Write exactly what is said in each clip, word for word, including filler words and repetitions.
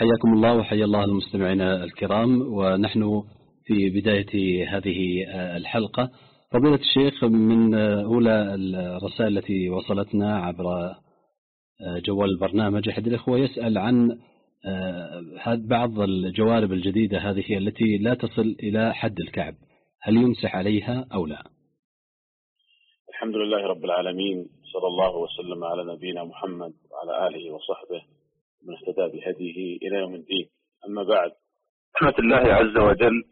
حياكم الله وحيا الله المستمعين الكرام، ونحن في بداية هذه الحلقة. فضيلة الشيخ، من أولى الرسائل التي وصلتنا عبر جوال البرنامج أحد الإخوة يسأل عن بعض الجوارب الجديدة هذه التي لا تصل إلى حد الكعب، هل يمسح عليها أو لا؟ الحمد لله رب العالمين، صلى الله وسلم على نبينا محمد وعلى آله وصحبه من اهتدى بهديه إلى يوم الدين. أما بعد، رحمة الله عز وجل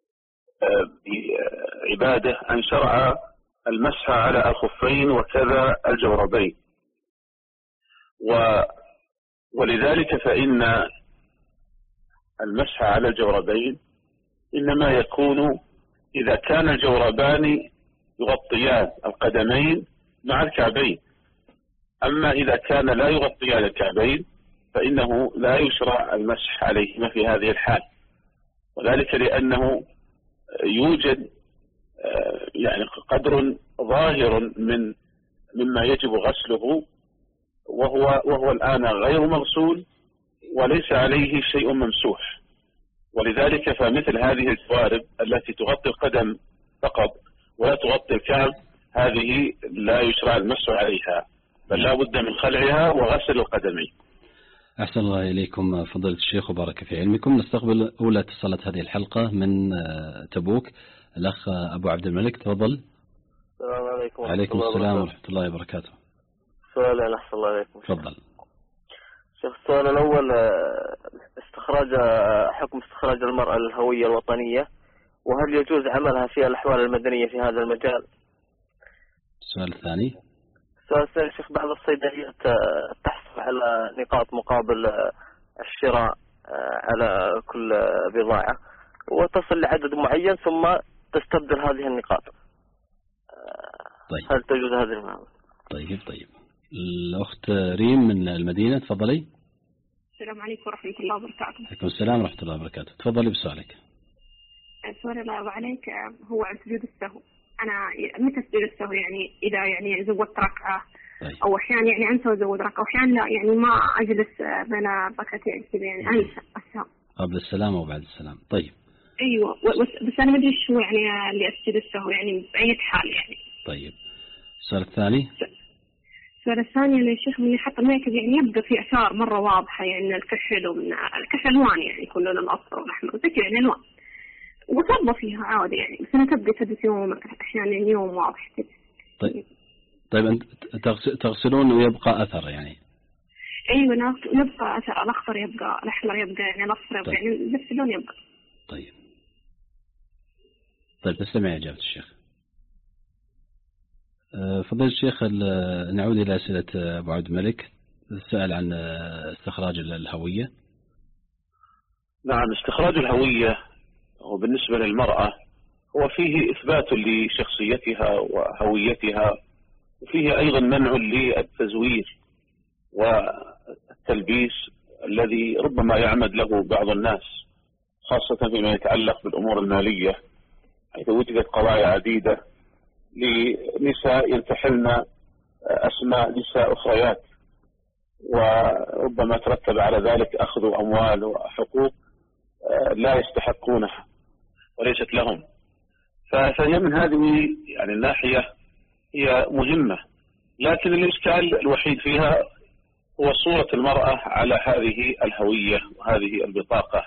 بعباده أن شرع المسح على الخفين وكذا الجوربين، و ولذلك فإن المسح على الجوربين إنما يكون إذا كان الجوربان يغطيان القدمين مع الكعبين. أما إذا كان لا يغطيان الكعبين فإنه لا يشرع المسح عليهما في هذه الحال، وذلك لأنه يوجد يعني قدر ظاهر من مما يجب غسله، وهو وهو الآن غير مغسول وليس عليه شيء ممسوح. ولذلك فمثل هذه الجوارب التي تغطي القدم فقط ولا تغطي الكعب، هذه لا يشرع المسح عليها، بل لا بد من خلعها وغسل القدمين. أحسن الله إليكم فضيلة الشيخ وبارك في علمكم. نستقبل أولى اتصالات هذه الحلقة من تبوك، الأخ أبو عبد الملك، تفضل. السلام عليكم. عليكم السلام ورحمة الله وبركاته. سؤال أحسن الله عليكم. تفضل شيخ. السؤال الأول، استخراج حكم استخراج المرأة الهوية الوطنية، وهل يجوز عملها في الأحوال المدنية في هذا المجال؟ السؤال الثاني. السؤال الثاني شيخ، بعض الصيدليات تحصل على نقاط مقابل الشراء على كل بضاعة، وتصل لعدد معين ثم تستبدل هذه النقاط. طيب. هل تجوز هذه المعاملة؟ طيب طيب. الأخت ريم من المدينة، تفضلي. السلام عليكم ورحمة الله وبركاته. عليكم السلام ورحمة الله وبركاته. تفضلي بسؤالك. السؤال الله يرضى عليك هو عن سجود السهو. أنا متى سجود السهو؟ يعني إذا يعني زودت ركعة، طيب. أو أحيانا يعني أنسى وأزود ركعة، وأحيانا لا يعني ما أجلس بين ركعتين كذا، يعني أنسى السهو قبل السلام وبعد السلام. طيب. أيوة، بس أنا ما أدري شو يعني اللي أسجد السهو، يعني بأي حال يعني. طيب. السؤال الثاني. السؤال الثاني يا شيخ، من يحط الميك اب يعني يبقى في آثار مرة واضحة، يعني الكحل ومن الكحل ألوان، يعني يكون لون الأصفر والأحمر وزي كذا، يعني ألوان وصبة فيها عادي يعني، بس أنا تبقى تبقى يوم أحيانا يوم واضح كذا. طيب طيب أنت تغسلون ويبقى أثر يعني؟ أيوة، يبقى أثر، الأخضر يبقى، الأحمر يبقى، يعني الأصفر يبقى، طيب. يعني بس اللون يبقى. طيب طيب تستمع إجابة الشيخ. فضيلة الشيخ، نعود إلى أسئلة أبو عبد الملك. السؤال عن استخراج الهوية. نعم، استخراج الهوية وبالنسبة للمرأة هو فيه إثبات لشخصيتها وهويتها، وفيه أيضا منع للتزوير والتلبيس الذي ربما يعمد له بعض الناس، خاصة فيما يتعلق بالأمور المالية، حيث وجدت قضايا عديدة لنساء ينتحلن أسماء نساء أخريات، وربما ترتب على ذلك أخذ أموال وحقوق لا يستحقونها وليست لهم. فهي من هذه يعني الناحية هي مهمة، لكن الإشكال الوحيد فيها هو صورة المرأة على هذه الهوية وهذه البطاقة.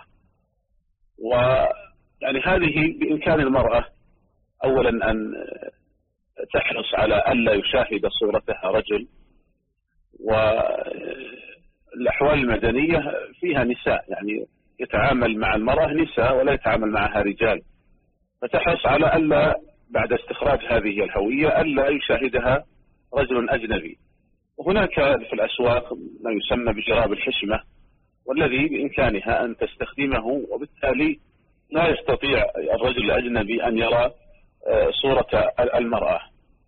ويعني هذه بإمكان المرأة أولا أن تحرص على ألا يشاهد صورتها رجل، والأحوال المدنية فيها نساء، يعني يتعامل مع المرأة نساء ولا يتعامل معها رجال، فتحرص على ألا بعد استخراج هذه الهوية ألا يشاهدها رجل أجنبي. وهناك في الأسواق ما يسمى بجراب الحشمة، والذي بإمكانها أن تستخدمه، وبالتالي لا يستطيع الرجل الأجنبي أن يرى صورة المرأة.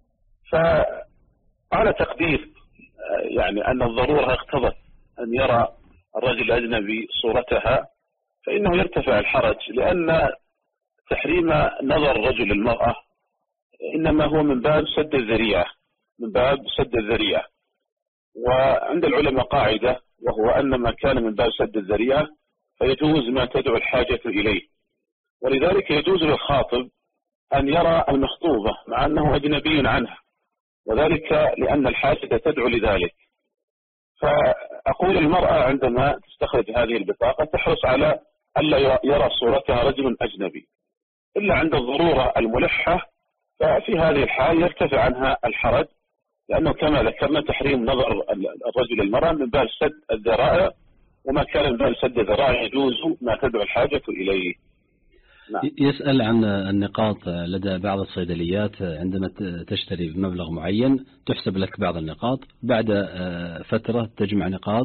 فعلى تقدير يعني أن الضرورة اقتضت أن يرى الرجل الأجنبي صورتها، فإنه يرتفع الحرج، لأن تحريم نظر الرجل المرأة إنما هو من باب سد الذريعة، من باب سد الذريعة. وعند العلماء قاعدة، وهو أن ما كان من باب سد الذريعة فيجوز ما تدعو الحاجة إليه. ولذلك يجوز للخاطب أن يرى المخطوبة مع أنه أجنبي عنها، وذلك لأن الحاجة تدعو لذلك. فأقول المرأة عندما تستخرج هذه البطاقة تحرص على ألا يرى صورتها رجل أجنبي، إلا عند الضرورة الملحة، ففي هذه الحال يرتفع عنها الحرج، لأنه كما ذكرنا تحريم نظر الرجل المرأة من باب سد الذرائع، وما كان من باب سد الذرائع يجوز ما تدعو الحاجة إليه. نعم. يسأل عن النقاط لدى بعض الصيدليات، عندما تشتري بمبلغ معين تحسب لك بعض النقاط، بعد فترة تجمع نقاط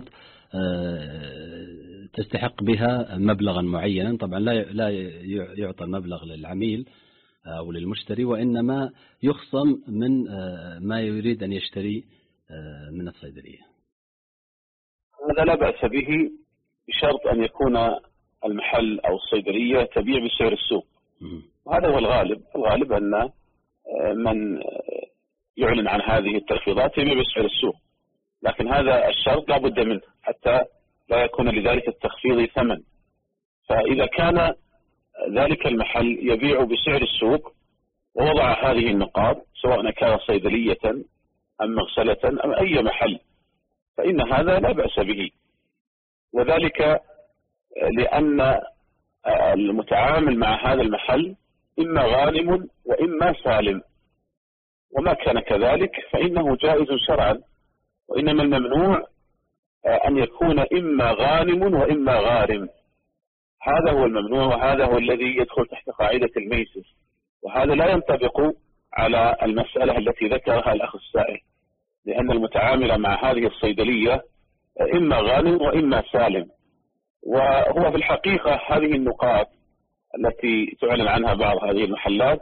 تستحق بها مبلغا معينا. طبعا لا لا يعطى المبلغ للعميل أو للمشتري، وإنما يخصم من ما يريد أن يشتري من الصيدلية. هذا لا بأس به بشرط أن يكون المحل أو الصيدلية تبيع بسعر السوق، وهذا هو الغالب. الغالب أن من يعلن عن هذه التخفيضات يبيع بسعر السوق، لكن هذا الشرط لا بد منه حتى لا يكون لذلك التخفيض ثمن. فإذا كان ذلك المحل يبيع بسعر السوق ووضع هذه النقاط، سواء كان صيدلية أم مغسلة أم أي محل، فإن هذا لا بأس به، وذلك لأن المتعامل مع هذا المحل إما غانم وإما سالم، وما كان كذلك فإنه جائز شرعا، وإنما الممنوع أن يكون إما غانم وإما غارم. هذا هو الممنوع، وهذا هو الذي يدخل تحت قاعدة الميسر، وهذا لا ينطبق على المسألة التي ذكرها الأخ السائل، لأن المتعامل مع هذه الصيدلية إما غانم وإما سالم. وهو في الحقيقة هذه النقاط التي تعلن عنها بعض هذه المحلات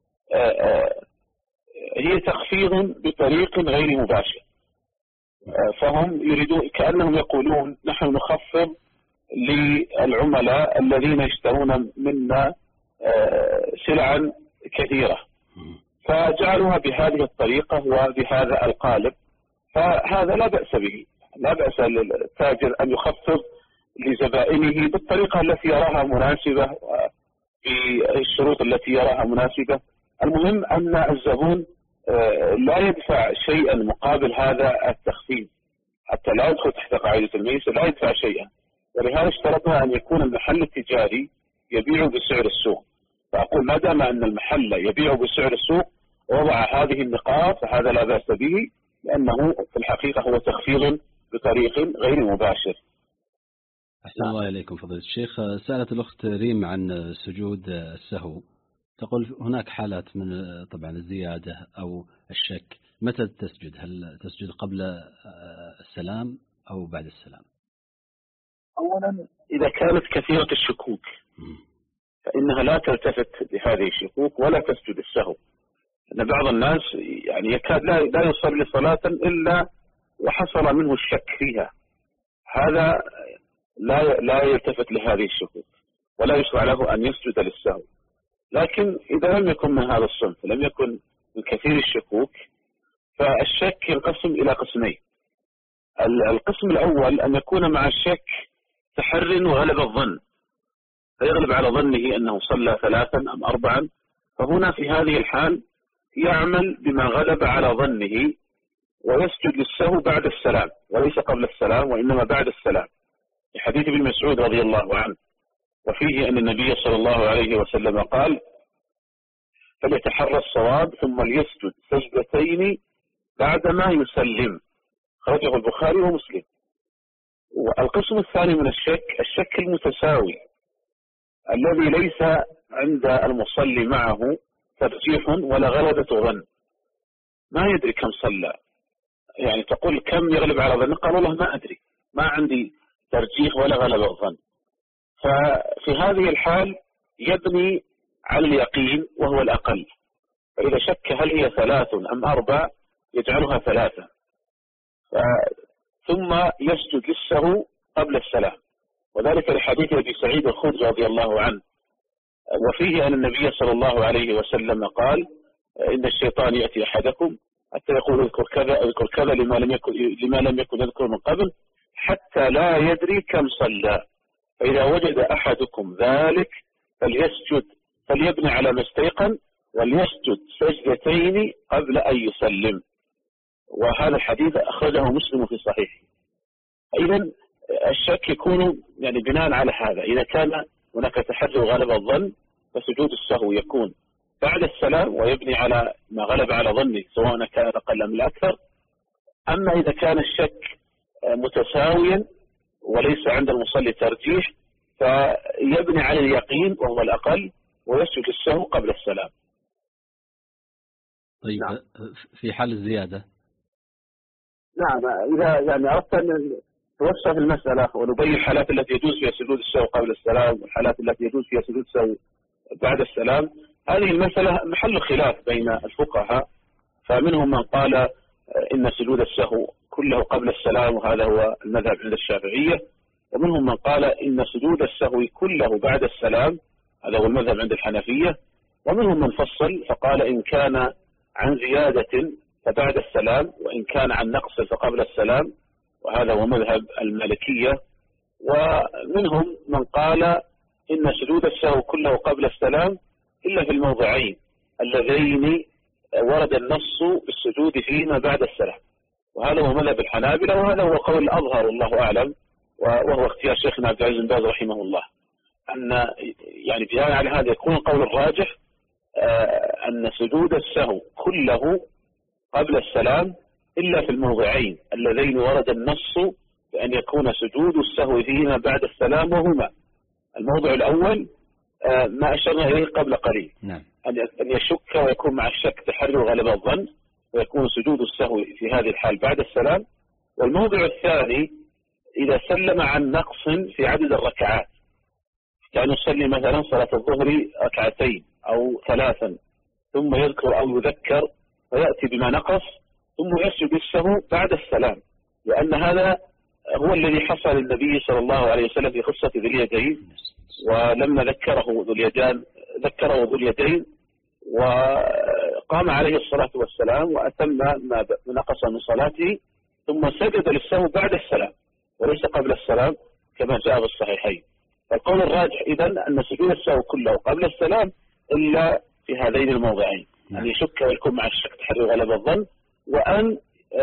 هي تخفيض بطريق غير مباشر، فهم يريدون كأنهم يقولون نحن نخفض للعملاء الذين يشترون منا سلعا كثيرة، فجعلوها بهذه الطريقة وبهذا القالب، فهذا لا بأس به. لا بأس للتاجر أن يخفض لزبائنه بالطريقة التي يراها مناسبة بالشروط التي يراها مناسبة. المهم أن الزبون لا يدفع شيئا مقابل هذا التخفيض حتى لا يدخل تحت قاعدة الميسر، لا يدفع شيئا. ولهذا اشترطنا أن يكون المحل التجاري يبيع بسعر السوق. فأقول ما دام أن المحل يبيع بسعر السوق ووضع هذه النقاط فهذا لا بأس به، لأنه في الحقيقة هو تخفيض بطريق غير مباشر. أحسن الله إليكم فضيلة الشيخ. سألت الأخت ريم عن سجود السهو، تقول هناك حالات من طبعا الزيادة أو الشك، متى تسجد؟ هل تسجد قبل السلام أو بعد السلام؟ أولا إذا كانت كثيرة الشكوك فإنها لا تلتفت بهذه الشكوك ولا تسجد السهو، أن بعض الناس يعني يكاد لا لا يصلي صلاة إلا وحصل منه الشك فيها، هذا لا لا يلتفت لهذه الشكوك ولا يشرع له أن يسجد للسهو. لكن إذا لم يكن من هذا الصنف، لم يكن من كثير الشكوك، فالشك ينقسم إلى قسمين. القسم الأول أن يكون مع الشك تحر وغلب الظن، فيغلب على ظنه أنه صلى ثلاثا أم أربعا، فهنا في هذه الحال يعمل بما غلب على ظنه ويسجد للسهو بعد السلام وليس قبل السلام، وإنما بعد السلام، في حديث ابن مسعود رضي الله عنه، وفيه أن النبي صلى الله عليه وسلم قال فليتحرى الصواب ثم ليسجد سجدتين بعدما يسلم، خرجه البخاري ومسلم. والقسم الثاني من الشك الشك المتساوي الذي ليس عند المصلي معه ترجيح ولا غلبة ظن، ما يدري كم صلى، يعني تقول كم يغلب على ظن، قال والله ما أدري، ما عندي ترجيح ولا غلبة ظن. ففي هذه الحال يبني على اليقين وهو الأقل، فإذا شك هل هي ثلاث أم أربع يجعلها ثلاثة، ثم يسجد للسهو قبل السلام، وذلك لحديث أبي سعيد الخدري رضي الله عنه، وفيه أن النبي صلى الله عليه وسلم قال إن الشيطان يأتي أحدكم حتى يقول اذكر كذا اذكر كذا لما لم يكن لما لم يكن يذكر من قبل حتى لا يدري كم صلى، فإذا وجد أحدكم ذلك فليسجد، فليبني على ما استيقن وليسجد سجدتين قبل أن يسلم. وهذا الحديث أخرجه مسلم في صحيحه. إذا الشك يكون يعني بناء على هذا، إذا كان هناك تحري وغلب الظن فسجود السهو يكون بعد السلام ويبني على ما غلب على ظنه سواء كان أقل أم الأكثر. أما إذا كان الشك متساويا وليس عند المصلي ترجيح فيبني على اليقين وهو الأقل ويسجد السهو قبل السلام. طيب نعم. في حال الزيادة نعم، إذا يعني أردت أن توسع في المسألة ونبين الحالات التي يجوز فيها سجود السهو قبل السلام والحالات التي يجوز فيها سجود السهو بعد السلام، هذه المسألة محل خلاف بين الفقهاء. فمنهم من قال إن سجود السهو كله قبل السلام وهذا هو المذهب عند الشافعية، ومنهم من قال إن سجود السهو كله بعد السلام هذا هو المذهب عند الحنفية، ومنهم من فصل فقال إن كان عن زيادة فبعد السلام وإن كان عن نقص فقبل السلام، وهذا هو مذهب المالكية. ومنهم من قال إن سجود السهو كله قبل السلام إلا في الموضعين اللذين ورد النص بالسجود فيما بعد السلام، وهذا هو مذهب الحنابلة، وهذا هو قول الأظهر والله أعلم، وهو اختيار شيخنا عبد العزيز بن باز رحمه الله، أن يعني بناء على هذا يكون القول الراجح أن سجود السهو كله قبل السلام إلا في الموضعين اللذين ورد النص بأن يكون سجود السهو فيهما بعد السلام، وهما الموضع الأول ما أشرنا إليه قبل قليل، نعم. أن يشك ويكون مع الشك تحري وغلب الظن ويكون سجود السهو في هذه الحال بعد السلام. والموضع الثاني إذا سلم عن نقص في عدد الركعات، كان يصلي مثلا صلاة الظهر ركعتين أو ثلاثا ثم يذكر أو يذكر ويأتي بما نقص ثم يسجد السهو بعد السلام، لأن هذا هو الذي حصل للنبي صلى الله عليه وسلم في قصة ذي اليدين، ولما ذكره ذو اليدان ذكره ذو اليدين وقام عليه الصلاة والسلام وأتم ما نقص من صلاته ثم سجد للسهو بعد السلام وليس قبل السلام كما جاء بالصحيحين. فالقول الراجح إذن أن سجود السهو كله قبل السلام إلا في هذين الموضعين، أن يشك ويكون مع الشك تحري غلب الظن، وأن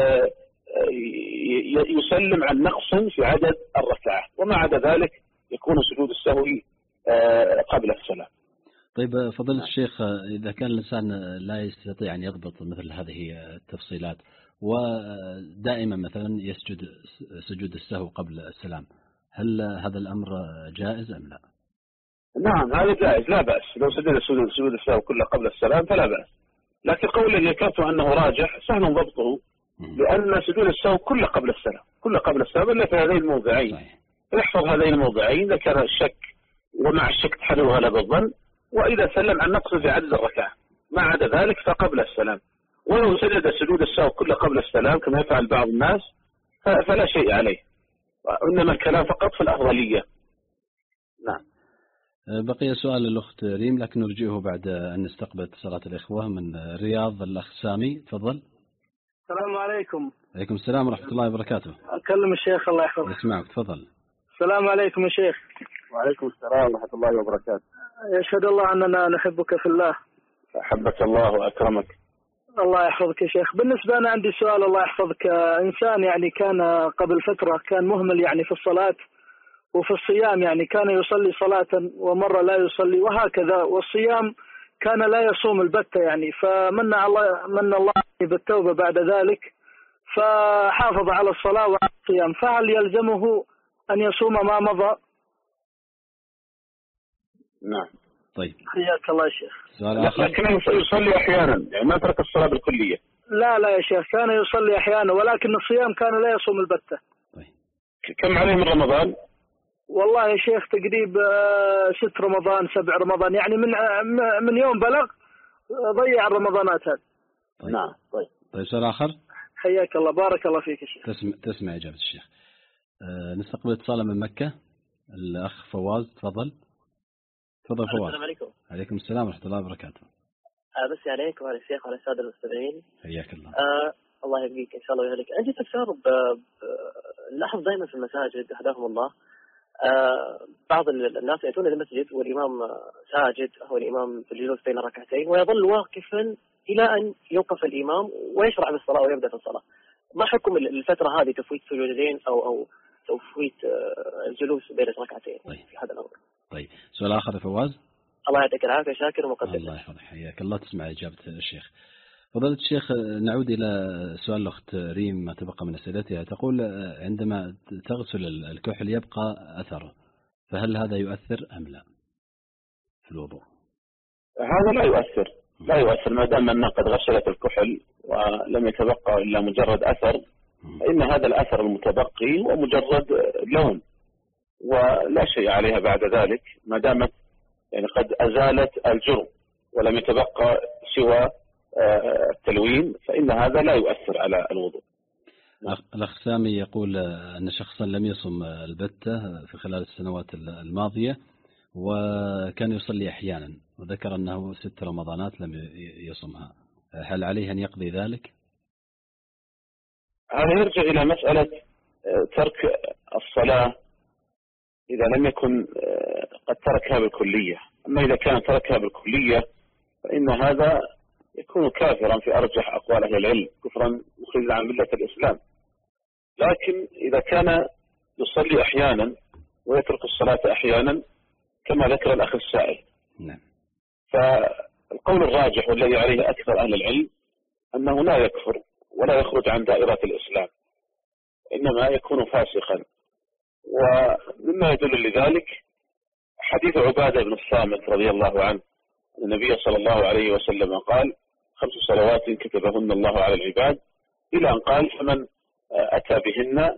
يسلم عن نقص في عدد الركعات، وما عدا ذلك يكون سجود السهو قبل السلام. طيب فضيلة الشيخ، إذا كان الإنسان لا يستطيع أن يضبط مثل هذه التفصيلات ودائما مثلا يسجد سجود السهو قبل السلام، هل هذا الأمر جائز أم لا؟ نعم هذا جائز لا بأس، لو سجد سجود السهو كله قبل السلام فلا بأس، لكن قول الذي ذكرت أنه راجح سهل ضبطه، لأن سجود السهو كله قبل السلام كله قبل السلام إلا في هذين الموضعين. يحفظ هذين الموضعين ذكر الشك ومع الشك تحري وغلب الظن، وإذا سلم عن نقص في عدد الركعة، ما عدا ذلك فقبل السلام. ولو سجد سجود السهو كله قبل السلام كما يفعل بعض الناس فلا شيء عليه، وإنما الكلام فقط في الأفضلية. نعم. بقي سؤال الأخت ريم لكن نرجئه بعد أن نستقبل اتصالات الإخوة. من الرياض الأخ سامي تفضل. السلام عليكم. عليكم السلام ورحمة الله وبركاته. أكلم الشيخ الله يحفظه. يسمعك تفضل. السلام عليكم يا شيخ. وعليكم السلام ورحمة الله وبركاته. يشهد الله أننا نحبك في الله. أحبك الله وأكرمك. الله يحفظك يا شيخ. بالنسبة أنا عندي سؤال الله يحفظك. إنسان يعني كان قبل فترة كان مهمل يعني في الصلاة وفي الصيام، يعني كان يصلي صلاة ومرة لا يصلي وهكذا، والصيام كان لا يصوم البتة يعني، فمن الله من الله بالتوبة بعد ذلك فحافظ على الصلاة وعلى الصيام، فهل يلزمه أن يصوم ما مضى؟ نعم. طيب. حياك الله يا شيخ. لكنه يصلي أحيانا يعني ما ترك الصلاة بالكلية. لا لا يا شيخ، كان يصلي أحيانا ولكن الصيام كان لا يصوم البتة. طيب. كم عليه من رمضان؟ والله يا شيخ تقريب ست رمضان سبع رمضان، يعني من من يوم بلغ ضيع الرمضانات هذه. طيب. نعم. طيب. طيب سؤال آخر. حياك الله بارك الله فيك يا شيخ. تسمع تسمع إجابة الشيخ. أه نستقبل اتصال من مكة الأخ فواز تفضل. تفضل فواز. السلام عليكم. عليكم السلام ورحمة الله وبركاته. أه بس عليك وعلى الشيخ وعلى السادة المستمعين. حياك الله. أه الله يبقيك إن شاء الله ويهلك. عندي استفسار نلاحظ دائما في المساجد هداهم الله آه بعض الناس يأتون إلى المسجد والإمام ساجد أو الإمام في الجلوس بين ركعتين ويظل واقفا إلى أن يوقف الإمام ويشرع بالصلاة ويبدأ في الصلاة. ما حكم الفترة هذه، تفويت سجودين أو أو تفويت الجلوس بين ركعتين طيب. في هذا الأمر؟ طيب سؤال آخر يا فواز. الله يعطيك العافية شاكر ومقدر. الله يحفظك حياك الله. تسمع إجابة الشيخ. فضيلة الشيخ، نعود إلى سؤال الأخت ريم ما تبقى من أسئلتها. تقول عندما تغسل الكحل يبقى أثره، فهل هذا يؤثر أم لا في الوضوء؟ هذا لا يؤثر لا يؤثر ما دام أنها قد غسلت الكحل ولم يتبقى إلا مجرد أثر، فإن هذا الأثر المتبقي هو مجرد لون ولا شيء عليها بعد ذلك، ما دامت يعني قد أزالت الجرم ولم يتبقى سوى التلوين، فإن هذا لا يؤثر على الوضوء. الأخ سامي يقول أن شخصا لم يصم البتة في خلال السنوات الماضية وكان يصلي أحيانا، وذكر أنه ست رمضانات لم يصمها، هل عليه أن يقضي ذلك؟ هذا يرجع إلى مسألة ترك الصلاة إذا لم يكن قد تركها بالكلية. أما إذا كان تركها بالكلية فإن هذا يكون كافرا في أرجح أقوال أهل العلم، كفرا مخرجا عن ملة الإسلام. لكن إذا كان يصلي أحيانا ويترك الصلاة أحيانا كما ذكر الأخ السائل، نعم، فالقول الراجح والذي عليه أكثر أهل العلم أنه لا يكفر ولا يخرج عن دائرة الإسلام، إنما يكون فاسقا. ومما يدل لذلك حديث عبادة بن الصامت رضي الله عنه، النبي صلى الله عليه وسلم قال: خمس صلوات كتبهن الله على العباد، إلى أن قال: فمن أتى بهن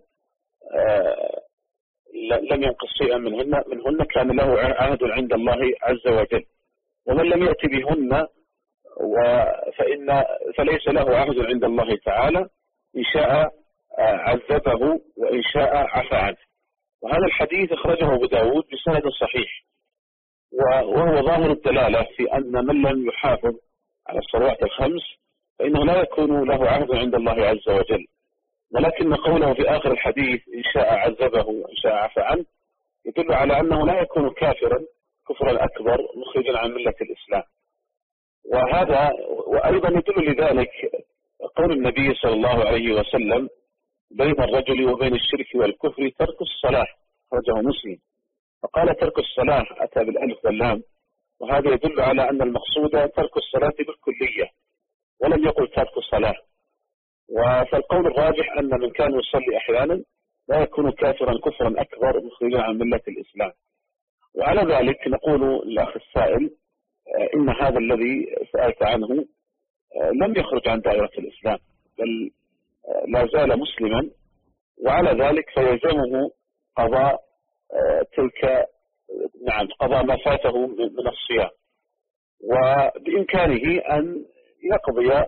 لم ينقص شيئا منهن منهن كان له عهد عند الله عز وجل، ومن لم يأتي بهن فإن فليس له عهد عند الله تعالى، إن شاء عذبه وإن شاء عفى عنه. وهذا الحديث أخرجه أبو داود بسند صحيح، وهو ظاهر الدلالة في أن من لم يحافظ على الصلوات الخمس فإنه لا يكون له عهد عند الله عز وجل، ولكن قوله في آخر الحديث إن شاء عذبه وإن شاء عفى عنه يدل على أنه لا يكون كافرا كفرا أكبر مخرجا عن ملة الإسلام. وهذا وأيضا يدل لذلك قول النبي صلى الله عليه وسلم: بين الرجل وبين الشرك والكفر ترك الصلاة، أخرجه مسلم. فقال ترك الصلاة أتى بالألف واللام، وهذا يدل على أن المقصود ترك الصلاة بالكلية، ولم يقل ترك الصلاة. فالقول الراجح أن من كان يصلي أحيانا لا يكون كافرا كفرا أكبر مخرجا عن ملة الإسلام. وعلى ذلك نقول للأخ السائل إن هذا الذي سألت عنه لم يخرج عن دائرة الإسلام، بل لا زال مسلما، وعلى ذلك فيلزمه قضاء تلك نعم قضاء ما فاته من الصيام، وبإمكانه أن يقضي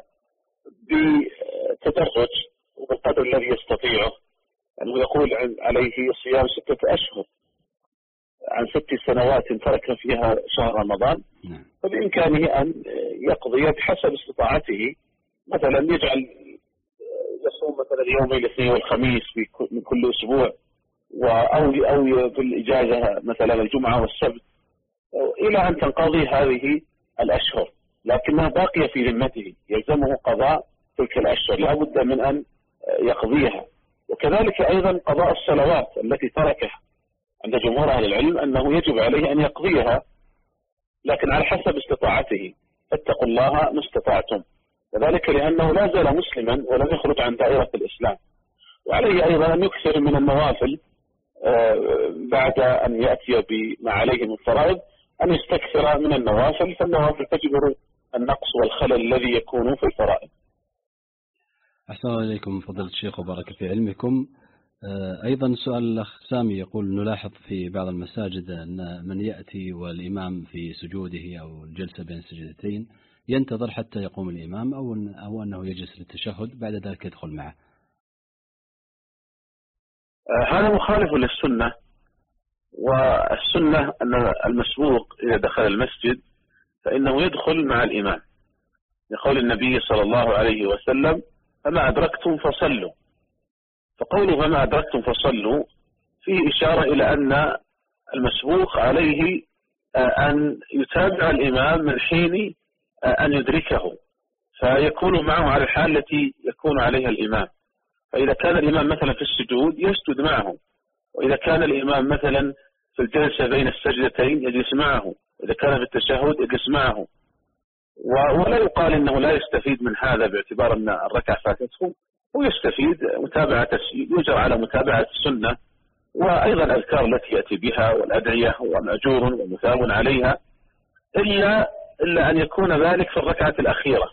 بتدرج وبالقدر الذي يستطيعه، أنه يقول عليه صيام ستة أشهر عن ست سنوات ترك فيها شهر رمضان، فبإمكانه أن يقضي بحسب استطاعته، مثلا يجعل يصوم مثلا يوم الاثنين والخميس من كل أسبوع، أو أو بالإجازة مثلا الجمعة والسبت، إلى أن تنقضي هذه الأشهر، لكنها باقية في ذمته، يلزمه قضاء تلك الأشهر، لا بد من أن يقضيها. وكذلك أيضا قضاء الصلوات التي تركها، عند جمهور أهل العلم أنه يجب عليه أن يقضيها، لكن على حسب استطاعته، فاتقوا الله ما استطعتم، وذلك لأنه لا زال مسلما ولم يخرج عن دائرة الإسلام. وعليه أيضا أن يكثر من النوافل بعد أن يأتي بما عليه من فرائض، أن يستكثر من النوافل، فالنوافل تجبر النقص والخلل الذي يكون في الفرائض. أحسن الله إليكم فضيلة الشيخ وبارك في علمكم. أيضا سؤال الأخ سامي يقول: نلاحظ في بعض المساجد أن من يأتي والإمام في سجوده أو الجلسة بين السجدتين ينتظر حتى يقوم الإمام، أو أو أنه يجلس للتشهد بعد ذلك يدخل معه. هذا مخالف للسنة، والسنة أن المسبوق إذا دخل المسجد فإنه يدخل مع الإمام، لقول النبي صلى الله عليه وسلم: فما أدركتم فصلوا. فقوله فما أدركتم فصلوا فيه إشارة إلى أن المسبوق عليه أن يتابع الإمام من حين أن يدركه، فيكون معه على الحال التي يكون عليها الإمام. فإذا كان الإمام مثلا في السجود يسجد معه، وإذا كان الإمام مثلا في الجلسة بين السجدتين يجلس معه، وإذا كان في التشهد يجلس معه. ولا يقال إنه لا يستفيد من هذا باعتبار أن الركعة فاتته، ويستفيد متابعة، يجرى على متابعة السنة، وأيضا الأذكار التي يأتي بها والأدعية ومأجور ومثاب عليها، إلا, إلا أن يكون ذلك في الركعة الأخيرة.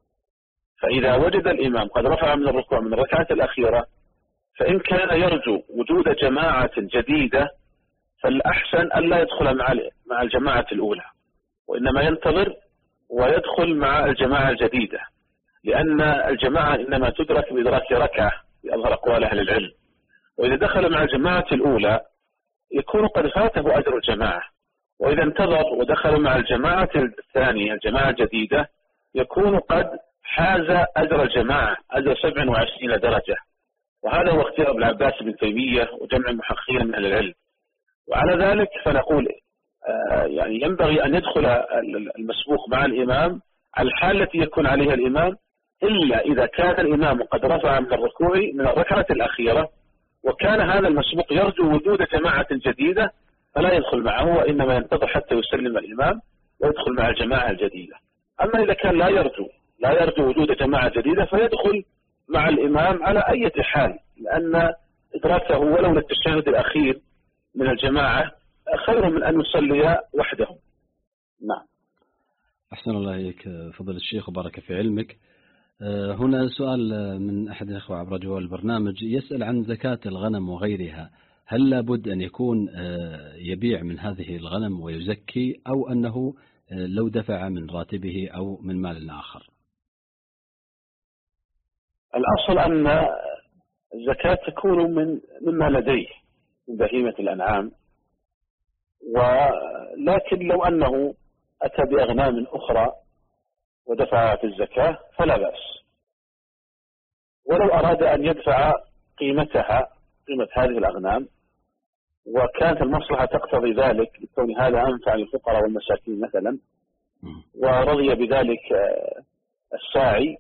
فإذا وجد الإمام قد رفع من الركوع من الركعة الأخيرة، فإن كان يرجو وجود جماعة جديدة فالأحسن ألا يدخل مع مع الجماعة الأولى، وإنما ينتظر ويدخل مع الجماعة الجديدة، لأن الجماعة إنما تدرك بإدراك ركعة بأظهر أقوال أهل العلم. وإذا دخل مع الجماعة الأولى يكون قد فاته أجر الجماعة، وإذا انتظر ودخل مع الجماعة الثانية الجماعة الجديدة يكون قد حاز أجر الجماعة، أجر سبع وعشرين درجة. وهذا هو اختيار ابن عباس بن تيمية وجمع محققين من أهل العلم. وعلى ذلك فنقول آه يعني ينبغي أن يدخل المسبوق مع الإمام على الحال التي يكون عليها الإمام، إلا إذا كان الإمام قد رفع من الركوع من الركعة الأخيرة وكان هذا المسبوق يرجو وجود جماعة جديدة، فلا يدخل معه، وإنما ينتظر حتى يسلم الإمام ويدخل مع الجماعة الجديدة. أما إذا كان لا يرجو لا يرجو وجود جماعة جديدة فيدخل مع الإمام على أي حال، لأن إدراكه ولو للتشهد الأخير من الجماعة خير من أن يصلي وحده. نعم. أحسن الله إليك فضل الشيخ وبارك في علمك. هنا سؤال من أحد الأخوة عبر جوال البرنامج يسأل عن زكاة الغنم وغيرها، هل لابد أن يكون يبيع من هذه الغنم ويزكي، أو أنه لو دفع من راتبه أو من مال آخر؟ الأصل أن الزكاة تكون من مما لديه من بهيمة الأنعام، ولكن لو أنه أتى بأغنام أخرى ودفع في الزكاة فلا بأس. ولو أراد أن يدفع قيمتها قيمة هذه الأغنام وكانت المصلحة تقتضي ذلك لكون هذا أنفع للفقراء والمساكين مثلا، ورضي بذلك الساعي،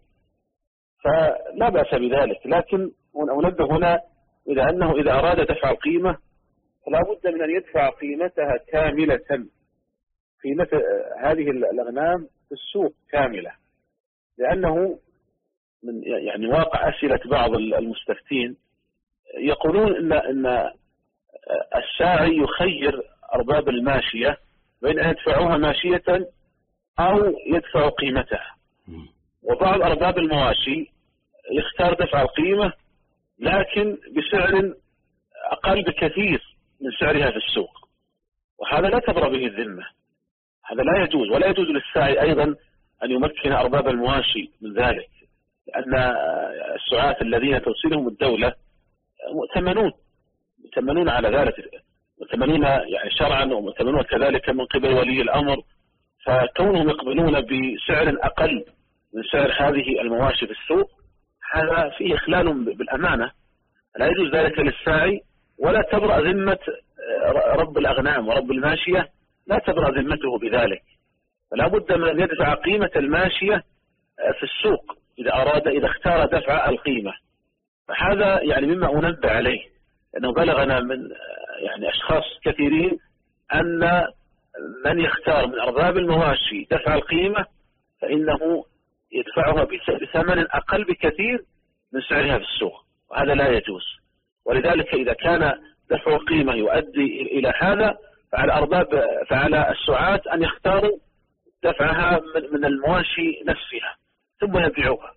فلا بأس بذلك. لكن أنبه هنا إلى أنه إذا أراد دفع القيمة فلا بد من أن يدفع قيمتها كاملة، قيمة هذه الأغنام في السوق كاملة، لأنه من يعني واقع أسئلة بعض المستفتين يقولون إن إن الساعي يخير أرباب الماشية بين أن يدفعوها ماشية أو يدفعوا قيمتها، وبعض أرباب المواشي يختار دفع القيمة لكن بسعر أقل بكثير من سعرها في السوق، وهذا لا تبرأ به الذمة، هذا لا يجوز. ولا يجوز للساعي أيضا أن يمكن أرباب المواشي من ذلك، لأن السعاة الذين توصلهم الدولة مؤتمنون مؤتمنون على ذلك، مؤتمنون يعني شرعا ومؤتمنون كذلك من قبل ولي الأمر، فكونهم يقبلون بسعر أقل من سعر هذه المواشي في السوق هذا فيه إخلال بالأمانة، لا يجوز ذلك للساعي. ولا تبرأ ذمة رب الأغنام ورب الماشية، لا تبرأ ذمته بذلك، فلا بد من أن يدفع قيمة الماشية في السوق إذا أراد إذا اختار دفع القيمة. فهذا يعني مما أنبه عليه، أنه بلغنا من يعني أشخاص كثيرين أن من يختار من أرباب المواشي دفع القيمة فإنه يدفعها بثمن أقل بكثير من سعرها في السوق، وهذا لا يجوز. ولذلك إذا كان دفع القيمة يؤدي إلى هذا فعلى أرباب فعلى السعاة أن يختاروا دفعها من المواشي نفسها ثم يبيعوها.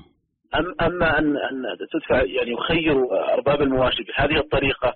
أما أن أن تدفع يعني يخير أرباب المواشي بهذه الطريقة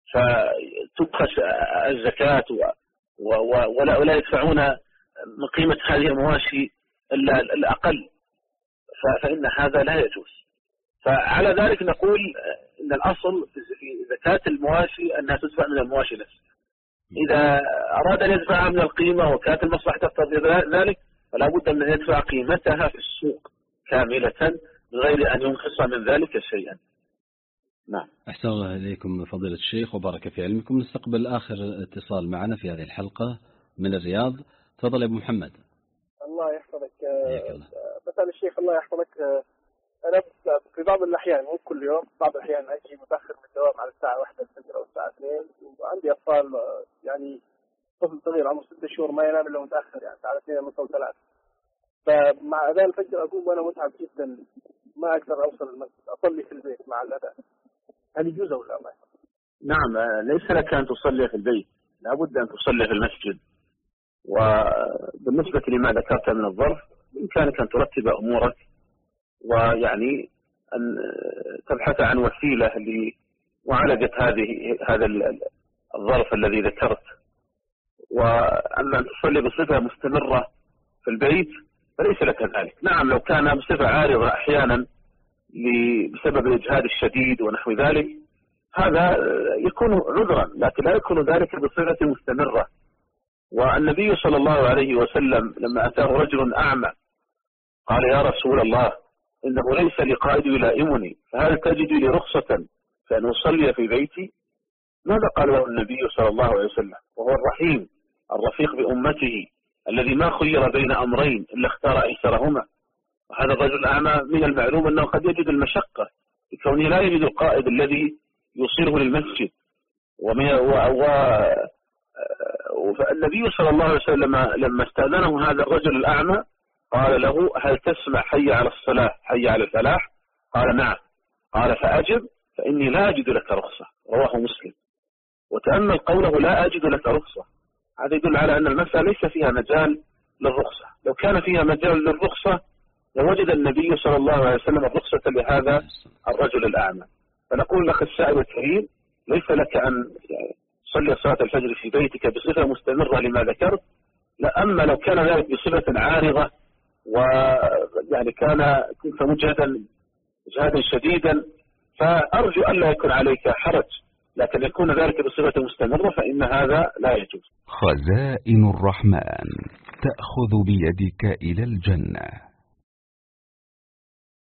فتبخس الزكاة ولا ولا يدفعون من قيمة هذه المواشي إلا الأقل، فإن هذا لا يجوز. فعلى ذلك نقول إن الأصل في زكاة المواشي أنها تدفع من المواشي نفسها. إذا أراد أن يدفعها من القيمة وكانت المصلحة تقتضي ذلك فلا بد من أن يدفع قيمتها في السوق كاملة من غير أن ينقص من ذلك شيئا. نعم. أحسن الله إليكم فضيلة الشيخ وبارك في علمكم. نستقبل آخر اتصال معنا في هذه الحلقة من الرياض. تفضل يا أبو محمد. الله يحفظك. الله. مثلا الشيخ الله يحفظك، أنا في بعض الأحيان مو كل يوم، بعض الأحيان أجي متأخر من الدوام على الساعة واحدة الفجر أو الساعة اثنين، وعندي أطفال يعني طفل صغير عمره ستة شهور ما ينام إلا متأخر، يعني الساعة اثنين ونص أو ثلاث. فمع أذان الفجر أقوم وأنا متعب جدا، ما أقدر أوصل المسجد، أصلي في البيت مع الأذان. هل يجوز أو لا؟ نعم، ليس لك أن تصلي في البيت، لابد أن تصلي في المسجد. وبالنسبة لما ذكرت من الظرف، بإمكانك أن ترتب أمورك، ويعني أن تبحث عن وسيلة لمعالجة هذه هذا الظرف الذي ذكرت. وأما أن تصلي بصفة مستمرة في البيت فليس لك ذلك. نعم، لو كان بصفة عارضة أحيانا بسبب الإجهاد الشديد ونحو ذلك هذا يكون عذرا، لكن لا يكون ذلك بصفة مستمرة. والنبي صلى الله عليه وسلم لما أتاه رجل أعمى قال: يا رسول الله، إنه ليس لقائد يلائمني، فهل تجد لي رخصة فأن أصلي في بيتي؟ ماذا قال له النبي صلى الله عليه وسلم؟ وهو الرحيم الرفيق بأمته الذي ما خير بين أمرين إلا اختار أيسرهما. وهذا الرجل الأعمى من المعلوم أنه قد يجد المشقة لكونه لا يجد القائد الذي يوصله للمسجد. والنبي صلى الله عليه وسلم لما استأذنه هذا الرجل الأعمى قال له: هل تسمع حي على الصلاة حي على الفلاح؟ قال: نعم. قال: فأجب فإني لا أجد لك رخصة. رواه مسلم. وتأمل قوله: لا أجد لك رخصة، هذا يدل على أن المسألة ليس فيها مجال للرخصة. لو كان فيها مجال للرخصة لوجد النبي صلى الله عليه وسلم الرخصة لهذا الرجل الأعمى. فنقول لك السائل الكريم، ليس لك أن تصلي صلاة الفجر في بيتك بصفة مستمرة لما ذكرت، لا. أما لو كان ذلك بصفة عارضة ويعني كان كنت مجهدا إجهادا شديدا فأرجو أن لا يكون عليك حرج، لكن يكون ذلك بصفة مستمرة فإن هذا لا يجوز. خزائن الرحمن تأخذ بيدك إلى الجنة.